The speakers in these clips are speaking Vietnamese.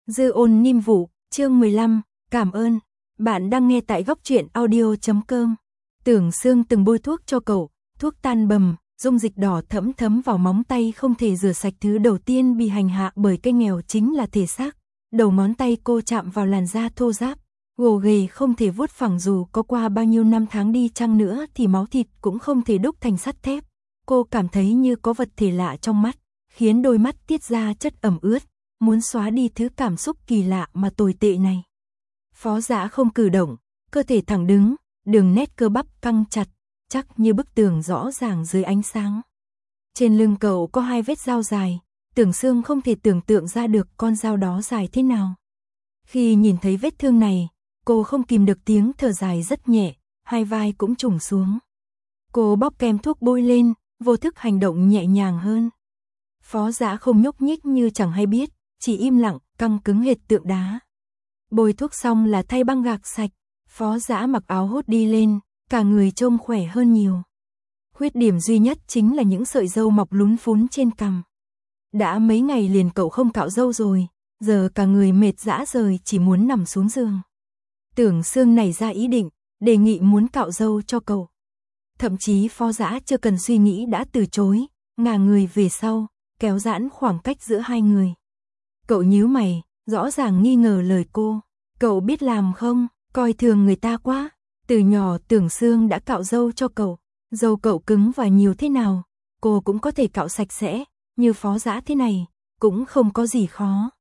Dư ôn niêm vụ, chương 15, cảm ơn. Bạn đang nghe tại góc truyện audio.com. Tưởng Sương từng bôi thuốc cho cậu, thuốc tan bầm, dung dịch đỏ thẫm thấm vào móng tay không thể rửa sạch. Thứ đầu tiên bị hành hạ bởi cái nghèo chính là thể xác. Đầu ngón tay cô chạm vào làn da thô ráp, gồ ghề không thể vuốt phẳng, dù có qua bao nhiêu năm tháng đi chăng nữa thì máu thịt cũng không thể đúc thành sắt thép. Cô cảm thấy như có vật thể lạ trong mắt, khiến đôi mắt tiết ra chất ẩm ướt, muốn xóa đi thứ cảm xúc kỳ lạ mà tồi tệ này. Phó Dã không cử động, cơ thể thẳng đứng, đường nét cơ bắp căng chặt, chắc như bức tường rõ ràng dưới ánh sáng. Trên lưng cậu có 2 vết dao dài, Tưởng Sương không thể tưởng tượng ra được con dao đó dài thế nào. Khi nhìn thấy vết thương này, cô không kìm được tiếng thở dài rất nhẹ, hai vai cũng trùng xuống. Cô bóp kem thuốc bôi lên, vô thức hành động nhẹ nhàng hơn. Phó Dã không nhúc nhích như chẳng hay biết, chỉ im lặng, căng cứng hệt tượng đá. Bôi thuốc xong là thay băng gạc sạch, Phó Dã mặc áo hốt đi lên, cả người trông khỏe hơn nhiều. Khuyết điểm duy nhất chính là những sợi râu mọc lún phún trên cằm. Đã mấy ngày liền cậu không cạo râu rồi, giờ cả người mệt rã rời, chỉ muốn nằm xuống giường. Tưởng Sương nảy ra ý định, đề nghị muốn cạo râu cho cậu. Thậm chí Phó Dã chưa cần suy nghĩ đã từ chối, ngả người về sau, kéo giãn khoảng cách giữa hai người. Cậu nhíu mày, rõ ràng nghi ngờ lời cô. Cậu biết làm không, coi thường người ta quá. Từ nhỏ Tưởng Sương đã cạo râu cho cậu. Râu cậu cứng và nhiều thế nào, cô cũng có thể cạo sạch sẽ. Như Phó Dã thế này, cũng không có gì khó.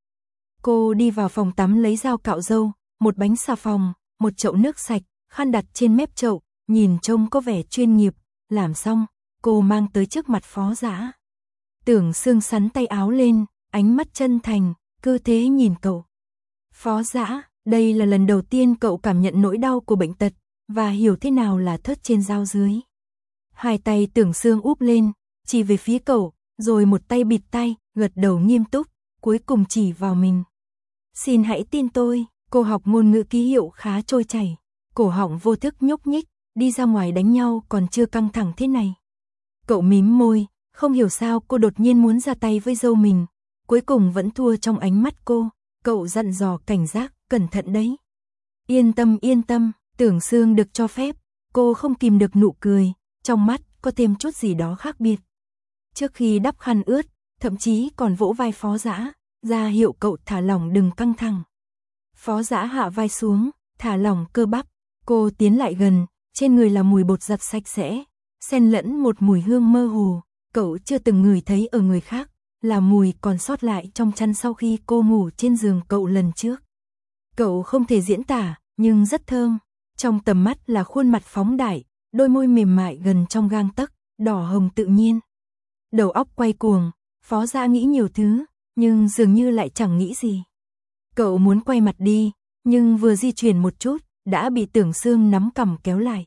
Cô đi vào phòng tắm lấy dao cạo râu, một bánh xà phòng, một chậu nước sạch, khăn đặt trên mép chậu, nhìn trông có vẻ chuyên nghiệp. Làm xong, cô mang tới trước mặt Phó Dã. Tưởng Sương sắn tay áo lên, ánh mắt chân thành, cứ thế nhìn cậu. Phó Dã, đây là lần đầu tiên cậu cảm nhận nỗi đau của bệnh tật, và hiểu thế nào là thớt trên dao dưới. Hai tay Tưởng Sương úp lên, chỉ về phía cậu, rồi một tay bịt tai, gật đầu nghiêm túc, cuối cùng chỉ vào mình. Xin hãy tin tôi, cô học ngôn ngữ ký hiệu khá trôi chảy, cổ họng vô thức nhúc nhích, đi ra ngoài đánh nhau còn chưa căng thẳng thế này. Cậu mím môi, không hiểu sao cô đột nhiên muốn ra tay với dâu mình, cuối cùng vẫn thua trong ánh mắt cô. Cậu dặn dò cảnh giác, cẩn thận đấy. Yên tâm, Tưởng Sương được cho phép, cô không kìm được nụ cười, trong mắt có thêm chút gì đó khác biệt. Trước khi đắp khăn ướt, thậm chí còn vỗ vai Phó Dã, ra hiệu cậu thả lỏng đừng căng thẳng. Phó Dã hạ vai xuống, thả lỏng cơ bắp, cô tiến lại gần, trên người là mùi bột giặt sạch sẽ, xen lẫn một mùi hương mơ hồ, cậu chưa từng ngửi thấy ở người khác, là mùi còn sót lại trong chăn sau khi cô ngủ trên giường cậu lần trước. Cậu không thể diễn tả, nhưng rất thơm, trong tầm mắt là khuôn mặt phóng đại, đôi môi mềm mại gần trong gang tấc, đỏ hồng tự nhiên. Đầu óc quay cuồng, Phó Dã nghĩ nhiều thứ, nhưng dường như lại chẳng nghĩ gì. Cậu muốn quay mặt đi, nhưng vừa di chuyển một chút, đã bị Tưởng Sương nắm cằm kéo lại.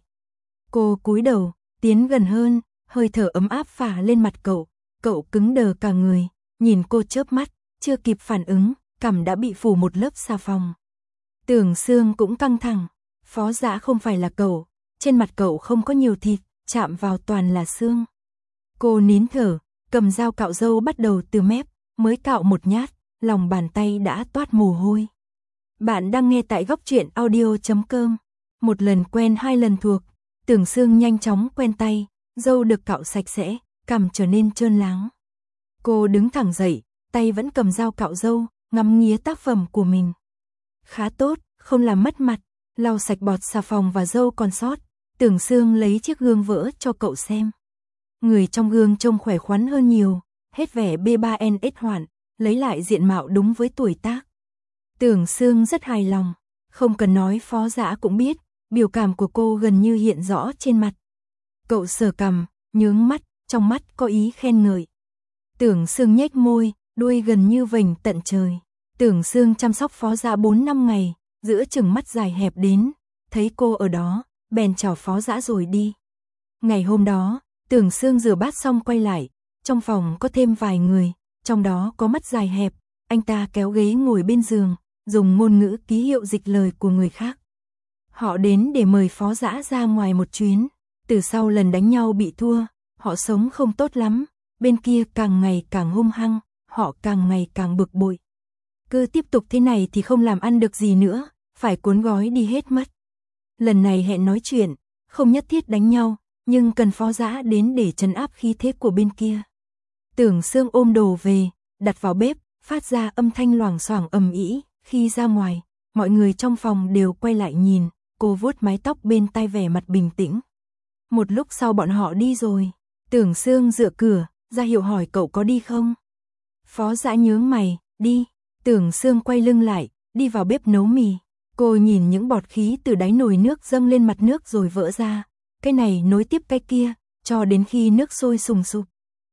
Cô cúi đầu, tiến gần hơn, hơi thở ấm áp phả lên mặt cậu, cậu cứng đờ cả người, nhìn cô chớp mắt, chưa kịp phản ứng, cằm đã bị phủ một lớp xà phòng. Tưởng Sương cũng căng thẳng, Phó Dã không phải là cậu, trên mặt cậu không có nhiều thịt, chạm vào toàn là xương. Cô nín thở, cầm dao cạo râu bắt đầu từ mép, mới cạo một nhát, lòng bàn tay đã toát mồ hôi. Bạn đang nghe tại góc truyện audio.com. Một lần quen hai lần thuộc, Tưởng Sương nhanh chóng quen tay, râu được cạo sạch sẽ, cằm trở nên trơn láng. Cô đứng thẳng dậy, tay vẫn cầm dao cạo râu, ngắm nghía tác phẩm của mình. Khá tốt, không làm mất mặt, lau sạch bọt xà phòng và râu còn sót, Tưởng Sương lấy chiếc gương vỡ cho cậu xem. Người trong gương trông khỏe khoắn hơn nhiều, hết vẻ B3NS hoạn, lấy lại diện mạo đúng với tuổi tác. Tưởng Sương rất hài lòng, không cần nói Phó Dã cũng biết, biểu cảm của cô gần như hiện rõ trên mặt. Cậu sờ cằm, nhướng mắt, trong mắt có ý khen ngợi. Tưởng Sương nhếch môi, đuôi gần như vành tận trời. Tưởng Sương chăm sóc Phó Dã 4-5 ngày, giữa chừng mắt dài hẹp đến, thấy cô ở đó, bèn chào Phó Dã rồi đi. Ngày hôm đó, Tưởng Sương rửa bát xong quay lại, trong phòng có thêm vài người, trong đó có mắt dài hẹp, anh ta kéo ghế ngồi bên giường, dùng ngôn ngữ ký hiệu dịch lời của người khác. Họ đến để mời Phó Dã ra ngoài một chuyến, từ sau lần đánh nhau bị thua, họ sống không tốt lắm, bên kia càng ngày càng hung hăng, họ càng ngày càng bực bội. cứ tiếp tục thế này thì không làm ăn được gì nữa, phải cuốn gói đi hết mất. Lần này hẹn nói chuyện, không nhất thiết đánh nhau, nhưng cần Phó Dã đến để trấn áp khí thế của bên kia. Tưởng Sương ôm đồ về, đặt vào bếp, phát ra âm thanh loảng xoảng ầm ĩ. Khi ra ngoài, mọi người trong phòng đều quay lại nhìn, cô vuốt mái tóc bên tai vẻ mặt bình tĩnh. Một lúc sau bọn họ đi rồi, Tưởng Sương dựa cửa, ra hiệu hỏi cậu có đi không? Phó Dã nhướng mày, đi. Tưởng Sương quay lưng lại, đi vào bếp nấu mì. Cô nhìn những bọt khí từ đáy nồi nước dâng lên mặt nước rồi vỡ ra. Cái này nối tiếp cái kia, cho đến khi nước sôi sùng sục.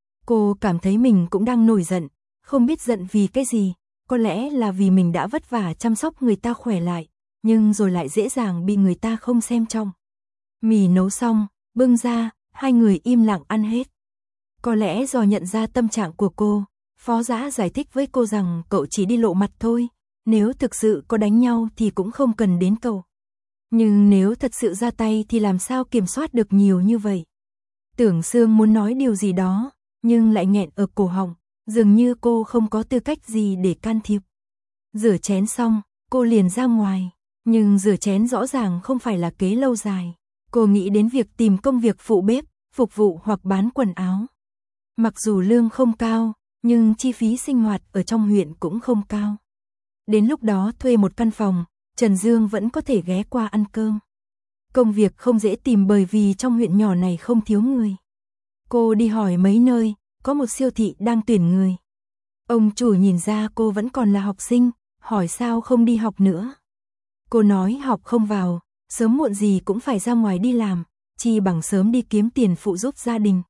Cô cảm thấy mình cũng đang nổi giận, không biết giận vì cái gì, có lẽ là vì mình đã vất vả chăm sóc người ta khỏe lại, nhưng rồi lại dễ dàng bị người ta không xem trọng. Mì nấu xong, bưng ra, hai người im lặng ăn hết. Có lẽ do nhận ra tâm trạng của cô, Phó Dã giải thích với cô rằng cậu chỉ đi lộ mặt thôi, nếu thực sự có đánh nhau thì cũng không cần đến cậu. Nhưng nếu thật sự ra tay thì làm sao kiểm soát được nhiều như vậy? Tưởng Sương muốn nói điều gì đó, nhưng lại nghẹn ở cổ họng, dường như cô không có tư cách gì để can thiệp. Rửa chén xong, cô liền ra ngoài, nhưng rửa chén rõ ràng không phải là kế lâu dài. Cô nghĩ đến việc tìm công việc phụ bếp, phục vụ hoặc bán quần áo. Mặc dù lương không cao, nhưng chi phí sinh hoạt ở trong huyện cũng không cao. Đến lúc đó thuê một căn phòng, Trần Dương vẫn có thể ghé qua ăn cơm. Công việc không dễ tìm bởi vì trong huyện nhỏ này không thiếu người. Cô đi hỏi mấy nơi, có một siêu thị đang tuyển người. Ông chủ nhìn ra cô vẫn còn là học sinh, hỏi sao không đi học nữa. Cô nói học không vào, sớm muộn gì cũng phải ra ngoài đi làm, chi bằng sớm đi kiếm tiền phụ giúp gia đình.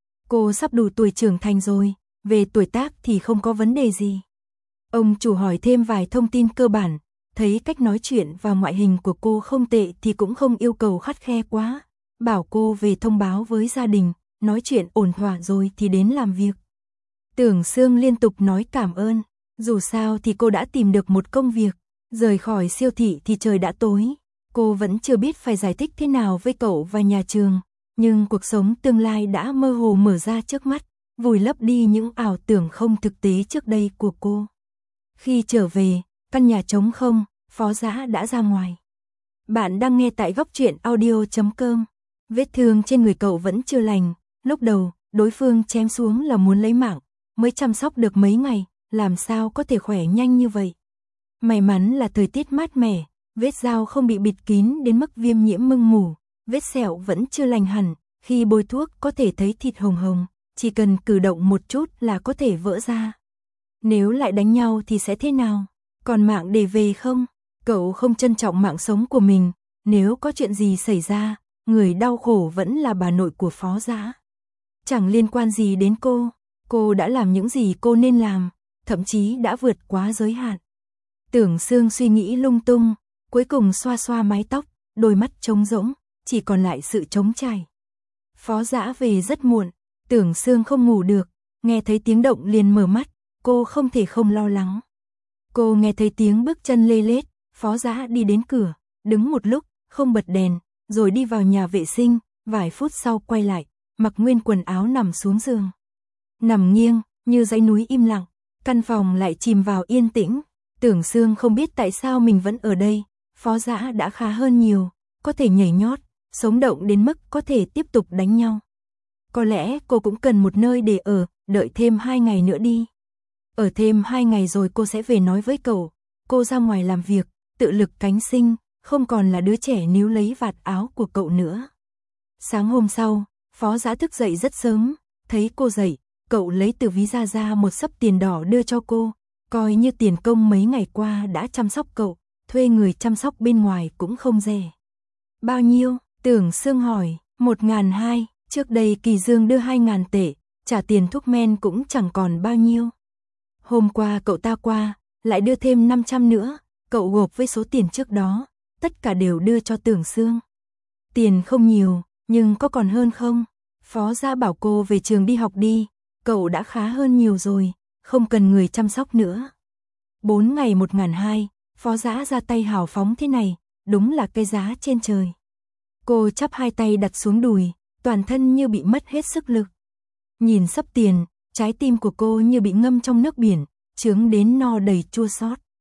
Cô sắp đủ tuổi trưởng thành rồi, về tuổi tác thì không có vấn đề gì. Ông chủ hỏi thêm vài thông tin cơ bản, thấy cách nói chuyện và ngoại hình của cô không tệ thì cũng không yêu cầu khắt khe quá, bảo cô về thông báo với gia đình, nói chuyện ổn thỏa rồi thì đến làm việc. Tưởng Sương liên tục nói cảm ơn, dù sao thì cô đã tìm được một công việc, rời khỏi siêu thị thì trời đã tối. Cô vẫn chưa biết phải giải thích thế nào với cậu và nhà trường, nhưng cuộc sống tương lai đã mơ hồ mở ra trước mắt, vùi lấp đi những ảo tưởng không thực tế trước đây của cô. Khi trở về, căn nhà trống không, Phó Dã đã ra ngoài. Bạn đang nghe tại góc truyện audio.com. Vết thương trên người cậu vẫn chưa lành, lúc đầu, đối phương chém xuống là muốn lấy mạng, mới chăm sóc được mấy ngày, làm sao có thể khỏe nhanh như vậy. May mắn là thời tiết mát mẻ, vết dao không bị bịt kín đến mức viêm nhiễm mưng mủ, vết sẹo vẫn chưa lành hẳn, khi bôi thuốc có thể thấy thịt hồng hồng, chỉ cần cử động một chút là có thể vỡ ra. Nếu lại đánh nhau thì sẽ thế nào? Còn mạng để về không? Cậu không trân trọng mạng sống của mình, nếu có chuyện gì xảy ra, người đau khổ vẫn là bà nội của Phó Dã. Chẳng liên quan gì đến cô đã làm những gì cô nên làm, thậm chí đã vượt quá giới hạn. Tưởng Sương suy nghĩ lung tung, cuối cùng xoa xoa mái tóc, đôi mắt trống rỗng, chỉ còn lại sự trống trải. Phó Dã về rất muộn, Tưởng Sương không ngủ được, nghe thấy tiếng động liền mở mắt, cô không thể không lo lắng. Cô nghe thấy tiếng bước chân lê lết, Phó Dã đi đến cửa, đứng một lúc, không bật đèn, rồi đi vào nhà vệ sinh, vài phút sau quay lại, mặc nguyên quần áo nằm xuống giường. Nằm nghiêng, như dãy núi im lặng, căn phòng lại chìm vào yên tĩnh. Tưởng Sương không biết tại sao mình vẫn ở đây, Phó Dã đã khá hơn nhiều, có thể nhảy nhót, sống động đến mức có thể tiếp tục đánh nhau. Có lẽ cô cũng cần một nơi để ở, đợi thêm 2 ngày nữa đi. Ở thêm 2 ngày rồi cô sẽ về nói với cậu, cô ra ngoài làm việc, tự lực cánh sinh, không còn là đứa trẻ níu lấy vạt áo của cậu nữa. Sáng hôm sau, Phó Dã thức dậy rất sớm, thấy cô dậy, cậu lấy từ ví ra một xấp tiền đỏ đưa cho cô, coi như tiền công mấy ngày qua đã chăm sóc cậu, thuê người chăm sóc bên ngoài cũng không rẻ. Bao nhiêu? Tưởng Sương hỏi. 1.200, trước đây Kỳ Dương đưa 2.000 tệ, trả tiền thuốc men cũng chẳng còn bao nhiêu. Hôm qua cậu ta qua, lại đưa thêm 500 nữa, cậu gộp với số tiền trước đó, tất cả đều đưa cho Tưởng Sương. Tiền không nhiều, nhưng có còn hơn không? Phó Dã bảo cô về trường đi học đi, cậu đã khá hơn nhiều rồi, không cần người chăm sóc nữa. 4 ngày 1.200, Phó Dã ra tay hào phóng thế này, đúng là cái giá trên trời. Cô chắp hai tay đặt xuống đùi, toàn thân như bị mất hết sức lực. Nhìn xấp tiền, trái tim của cô như bị ngâm trong nước biển, chướng đến no đầy chua xót.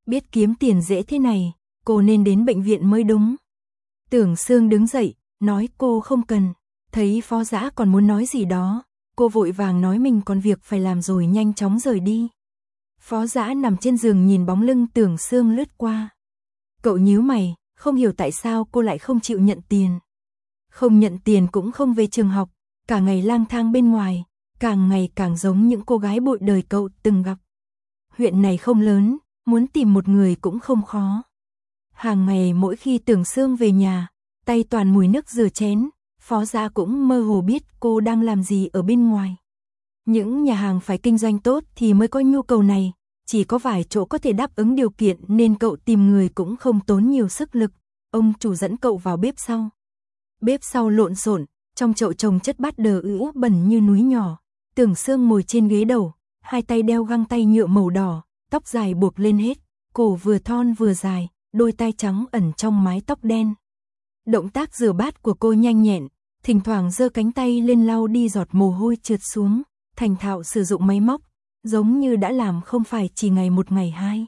Biết kiếm tiền dễ thế này, cô nên đến bệnh viện mới đúng. Tưởng Sương đứng dậy, nói cô không cần. Thấy Phó Dã còn muốn nói gì đó, cô vội vàng nói mình còn việc phải làm rồi nhanh chóng rời đi. Phó Dã nằm trên giường nhìn bóng lưng Tưởng Sương lướt qua. Cậu nhíu mày, không hiểu tại sao cô lại không chịu nhận tiền. Không nhận tiền cũng không về trường học, cả ngày lang thang bên ngoài, càng ngày càng giống những cô gái bội đời cậu từng gặp. Huyện này không lớn, muốn tìm một người cũng không khó. Hàng ngày mỗi khi Tưởng Sương về nhà, tay toàn mùi nước rửa chén, Phó Dã cũng mơ hồ biết cô đang làm gì ở bên ngoài. Những nhà hàng phải kinh doanh tốt thì mới có nhu cầu này, chỉ có vài chỗ có thể đáp ứng điều kiện nên cậu tìm người cũng không tốn nhiều sức lực. Ông chủ dẫn cậu vào bếp sau. Bếp sau lộn xộn, trong chậu trồng chất bát đờ ứ bẩn như núi nhỏ. Tưởng Sương ngồi trên ghế đầu, hai tay đeo găng tay nhựa màu đỏ, tóc dài buộc lên hết, cổ vừa thon vừa dài, đôi tai trắng ẩn trong mái tóc đen. Động tác rửa bát của cô nhanh nhẹn, thỉnh thoảng giơ cánh tay lên lau đi giọt mồ hôi trượt xuống, thành thạo sử dụng máy móc, giống như đã làm không phải chỉ ngày một ngày hai.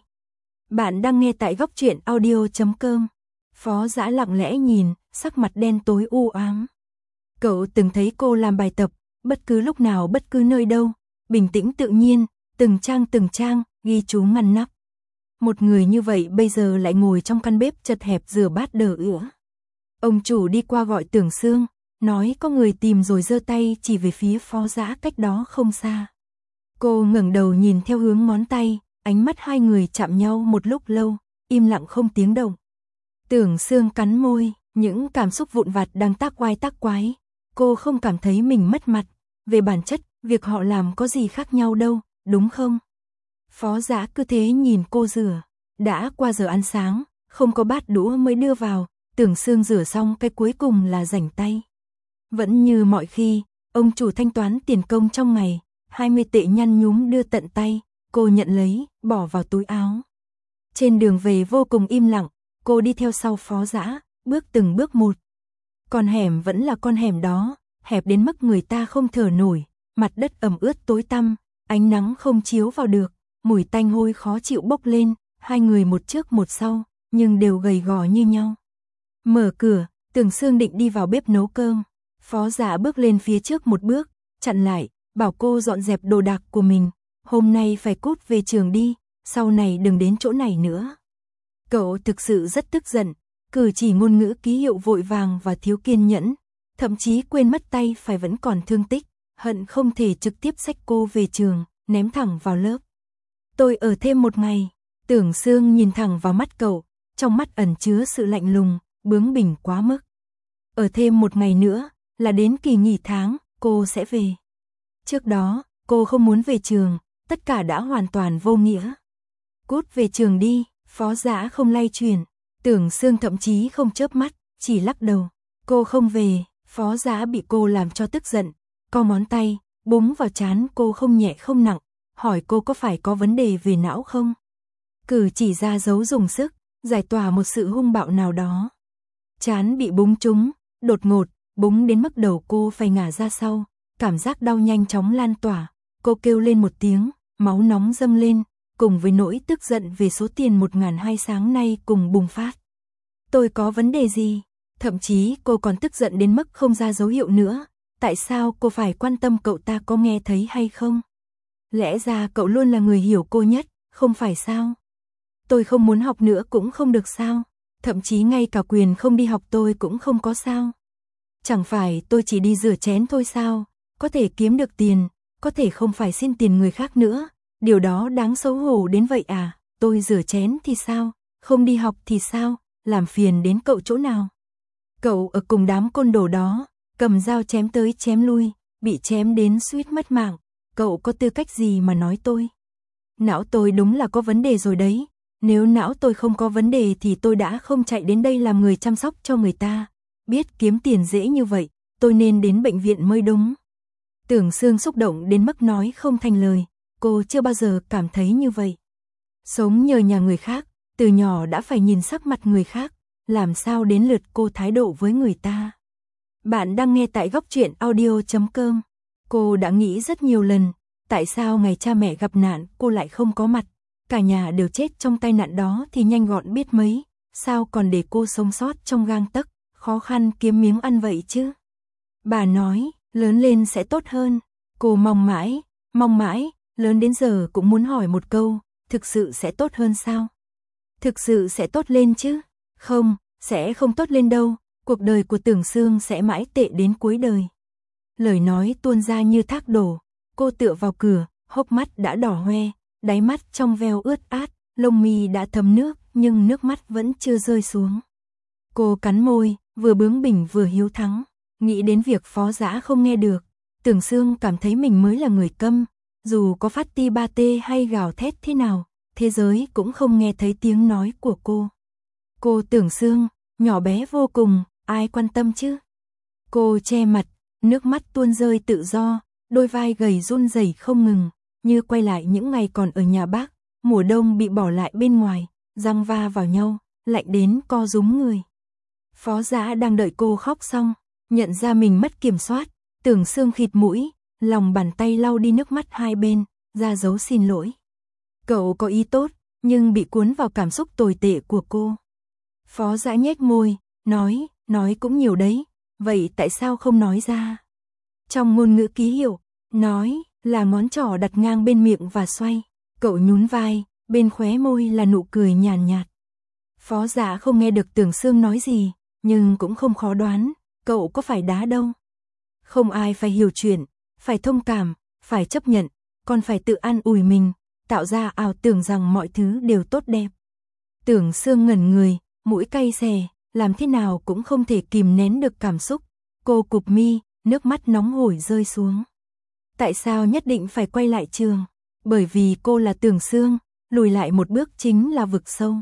Bạn đang nghe tại Góc Truyện Audio.com. Phó Dã lặng lẽ nhìn, sắc mặt đen tối u ám. Cậu từng thấy cô làm bài tập, bất cứ lúc nào bất cứ nơi đâu, bình tĩnh tự nhiên, từng trang, ghi chú ngăn nắp. Một người như vậy bây giờ lại ngồi trong căn bếp chật hẹp rửa bát đờ ữa. Ông chủ đi qua gọi Tưởng Sương, nói có người tìm rồi giơ tay chỉ về phía Phó Dã cách đó không xa. Cô ngẩng đầu nhìn theo hướng ngón tay, ánh mắt hai người chạm nhau một lúc lâu, im lặng không tiếng động. Tưởng Sương cắn môi, những cảm xúc vụn vặt đang tác quái. Cô không cảm thấy mình mất mặt, về bản chất, việc họ làm có gì khác nhau đâu, đúng không? Phó Dã cứ thế nhìn cô rửa, đã qua giờ ăn sáng, không có bát đũa mới đưa vào, Tưởng Sương rửa xong cái cuối cùng là rảnh tay. Vẫn như mọi khi, ông chủ thanh toán tiền công trong ngày, 20 tệ nhăn nhúm đưa tận tay, cô nhận lấy, bỏ vào túi áo. Trên đường về vô cùng im lặng, cô đi theo sau Phó Dã, bước từng bước một. Con hẻm vẫn là con hẻm đó, hẹp đến mức người ta không thở nổi, mặt đất ẩm ướt tối tăm, ánh nắng không chiếu vào được, mùi tanh hôi khó chịu bốc lên, hai người một trước một sau, nhưng đều gầy gò như nhau. Mở cửa, Tưởng Sương định đi vào bếp nấu cơm, Phó Dã bước lên phía trước một bước, chặn lại, bảo cô dọn dẹp đồ đạc của mình, hôm nay phải cút về trường đi, sau này đừng đến chỗ này nữa. Cậu thực sự rất tức giận, cử chỉ ngôn ngữ ký hiệu vội vàng và thiếu kiên nhẫn, thậm chí quên mất tay phải vẫn còn thương tích, hận không thể trực tiếp xách cô về trường, ném thẳng vào lớp. Tôi ở thêm một ngày, Tưởng Sương nhìn thẳng vào mắt cậu, trong mắt ẩn chứa sự lạnh lùng, bướng bỉnh quá mức. Ở thêm một ngày nữa, là đến kỳ nghỉ tháng, cô sẽ về. Trước đó, cô không muốn về trường, tất cả đã hoàn toàn vô nghĩa. Cút về trường đi, Phó Dã không lay chuyển, Tưởng Sương thậm chí không chớp mắt, chỉ lắc đầu. Cô không về, Phó Dã bị cô làm cho tức giận, co ngón tay, búng vào trán cô không nhẹ không nặng, hỏi cô có phải có vấn đề về não không? Cử chỉ ra dấu dùng sức, giải tỏa một sự hung bạo nào đó. Trán bị búng trúng, đột ngột, búng đến mức đầu cô phải ngả ra sau, cảm giác đau nhanh chóng lan tỏa, cô kêu lên một tiếng, máu nóng dâng lên, cùng với nỗi tức giận về số tiền 1.200 sáng nay cùng bùng phát. Tôi có vấn đề gì? Thậm chí cô còn tức giận đến mức không ra dấu hiệu nữa, tại sao cô phải quan tâm cậu ta có nghe thấy hay không? Lẽ ra cậu luôn là người hiểu cô nhất, không phải sao? Tôi không muốn học nữa cũng không được sao? Thậm chí ngay cả quyền không đi học tôi cũng không có sao? Chẳng phải tôi chỉ đi rửa chén thôi sao? Có thể kiếm được tiền, có thể không phải xin tiền người khác nữa, điều đó đáng xấu hổ đến vậy à? Tôi rửa chén thì sao? Không đi học thì sao? Làm phiền đến cậu chỗ nào? Cậu ở cùng đám côn đồ đó, cầm dao chém tới chém lui, bị chém đến suýt mất mạng, cậu có tư cách gì mà nói tôi? Não tôi đúng là có vấn đề rồi đấy, nếu não tôi không có vấn đề thì tôi đã không chạy đến đây làm người chăm sóc cho người ta, biết kiếm tiền dễ như vậy, tôi nên đến bệnh viện mới đúng. Tưởng Sương xúc động đến mức nói không thành lời, cô chưa bao giờ cảm thấy như vậy. Sống nhờ nhà người khác, từ nhỏ đã phải nhìn sắc mặt người khác, làm sao đến lượt cô thái độ với người ta. Bạn đang nghe tại Góc Truyện Audio.com. Cô đã nghĩ rất nhiều lần, tại sao ngày cha mẹ gặp nạn cô lại không có mặt, cả nhà đều chết trong tai nạn đó thì nhanh gọn biết mấy, sao còn để cô sống sót trong gang tấc, khó khăn kiếm miếng ăn vậy chứ. Bà nói, lớn lên sẽ tốt hơn. Cô mong mãi, lớn đến giờ cũng muốn hỏi một câu, thực sự sẽ tốt hơn sao? Thực sự sẽ tốt lên chứ? Không, sẽ không tốt lên đâu, cuộc đời của Tưởng Sương sẽ mãi tệ đến cuối đời. Lời nói tuôn ra như thác đổ, cô tựa vào cửa, hốc mắt đã đỏ hoe, đáy mắt trong veo ướt át, lông mi đã thấm nước, nhưng nước mắt vẫn chưa rơi xuống. Cô cắn môi, vừa bướng bỉnh vừa hiếu thắng, nghĩ đến việc Phó Dã không nghe được, Tưởng Sương cảm thấy mình mới là người câm, dù có phát ti ba tê hay gào thét thế nào, thế giới cũng không nghe thấy tiếng nói của cô. Cô Tưởng Sương, nhỏ bé vô cùng, ai quan tâm chứ? Cô che mặt, nước mắt tuôn rơi tự do, đôi vai gầy run rẩy không ngừng, như quay lại những ngày còn ở nhà bác, mùa đông bị bỏ lại bên ngoài, răng va vào nhau, lạnh đến co rúm người. Phó Dã đang đợi cô khóc xong, nhận ra mình mất kiểm soát, Tưởng Sương khịt mũi, lòng bàn tay lau đi nước mắt hai bên, ra dấu xin lỗi. Cậu có ý tốt, nhưng bị cuốn vào cảm xúc tồi tệ của cô. Phó Dã nhếch môi, nói cũng nhiều đấy, vậy tại sao không nói ra? Trong ngôn ngữ ký hiệu, nói là ngón trỏ đặt ngang bên miệng và xoay, cậu nhún vai, bên khóe môi là nụ cười nhàn nhạt. Phó Dã không nghe được Tưởng Sương nói gì, nhưng cũng không khó đoán, cậu có phải đá đâu. Không ai phải hiểu chuyện, phải thông cảm, phải chấp nhận, còn phải tự an ủi mình, tạo ra ảo tưởng rằng mọi thứ đều tốt đẹp. Tưởng Sương ngẩn người, mũi cay xè, làm thế nào cũng không thể kìm nén được cảm xúc. Cô cụp mi, nước mắt nóng hổi rơi xuống. Tại sao nhất định phải quay lại trường? Bởi vì cô là Tưởng Sương, lùi lại một bước chính là vực sâu.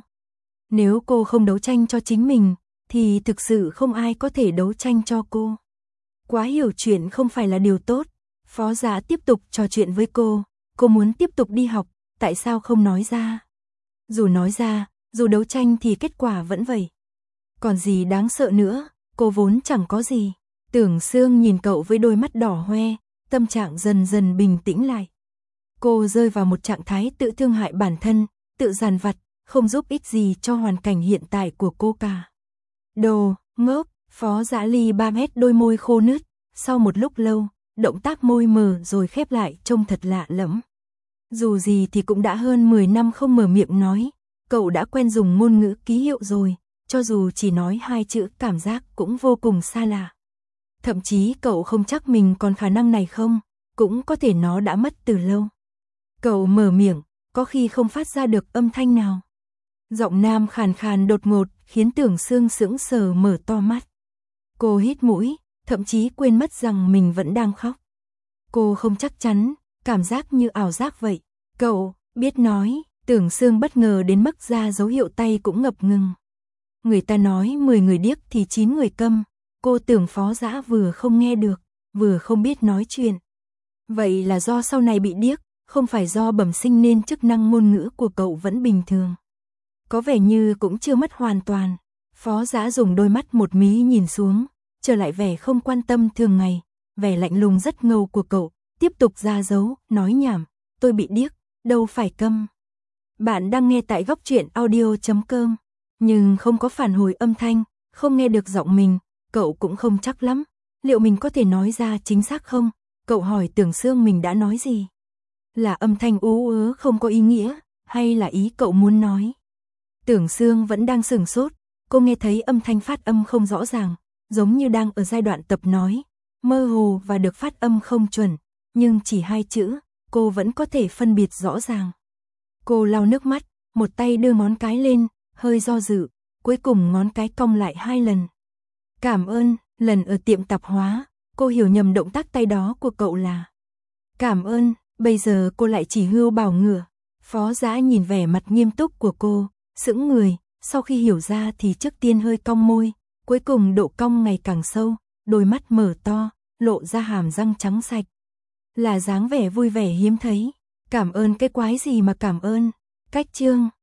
Nếu cô không đấu tranh cho chính mình, thì thực sự không ai có thể đấu tranh cho cô. Quá hiểu chuyện không phải là điều tốt. Phó Dã tiếp tục trò chuyện với cô muốn tiếp tục đi học, tại sao không nói ra? Dù nói ra, dù đấu tranh thì kết quả vẫn vậy. Còn gì đáng sợ nữa, cô vốn chẳng có gì. Tưởng Sương nhìn cậu với đôi mắt đỏ hoe, tâm trạng dần dần bình tĩnh lại. Cô rơi vào một trạng thái tự thương hại bản thân, tự dằn vặt, không giúp ích gì cho hoàn cảnh hiện tại của cô cả. Đồ, ngốc, Phó Dã Ly bám hết đôi môi khô nứt, sau một lúc lâu, động tác môi mở rồi khép lại trông thật lạ lẫm. Dù gì thì cũng đã hơn 10 năm không mở miệng nói, cậu đã quen dùng ngôn ngữ ký hiệu rồi, cho dù chỉ nói hai chữ cảm giác cũng vô cùng xa lạ. Thậm chí cậu không chắc mình còn khả năng này không, cũng có thể nó đã mất từ lâu. Cậu mở miệng, có khi không phát ra được âm thanh nào. Giọng nam khàn khàn đột ngột khiến Tưởng Sương sững sờ mở to mắt. Cô hít mũi, thậm chí quên mất rằng mình vẫn đang khóc. Cô không chắc chắn, cảm giác như ảo giác vậy. Cậu, biết nói, Tưởng Sương bất ngờ đến mức ra dấu hiệu tay cũng ngập ngừng. Người ta nói 10 người điếc thì 9 người câm. Cô tưởng Phó Dã vừa không nghe được, vừa không biết nói chuyện. Vậy là do sau này bị điếc, không phải do bẩm sinh nên chức năng ngôn ngữ của cậu vẫn bình thường. Có vẻ như cũng chưa mất hoàn toàn. Phó Dã dùng đôi mắt một mí nhìn xuống, trở lại vẻ không quan tâm thường ngày, vẻ lạnh lùng rất ngầu của cậu, tiếp tục ra dấu, nói nhảm, tôi bị điếc, đâu phải câm. Bạn đang nghe tại Góc Truyện Audio.com, nhưng không có phản hồi âm thanh, không nghe được giọng mình, cậu cũng không chắc lắm, liệu mình có thể nói ra chính xác không? Cậu hỏi Tưởng Sương mình đã nói gì? Là âm thanh ú ớ không có ý nghĩa, hay là ý cậu muốn nói? Tưởng Sương vẫn đang sửng sốt, cô nghe thấy âm thanh phát âm không rõ ràng, giống như đang ở giai đoạn tập nói, mơ hồ và được phát âm không chuẩn, nhưng chỉ hai chữ, cô vẫn có thể phân biệt rõ ràng. Cô lau nước mắt, một tay đưa ngón cái lên, hơi do dự, cuối cùng ngón cái cong lại 2 lần. Cảm ơn, lần ở tiệm tạp hóa, cô hiểu nhầm động tác tay đó của cậu là cảm ơn, bây giờ cô lại chỉ hươu bảo ngửa. Phó Dã nhìn vẻ mặt nghiêm túc của cô, sững người, sau khi hiểu ra thì trước tiên hơi cong môi, cuối cùng độ cong ngày càng sâu, đôi mắt mở to, lộ ra hàm răng trắng sạch. Là dáng vẻ vui vẻ hiếm thấy. Cảm ơn cái quái gì mà cảm ơn? Cách chương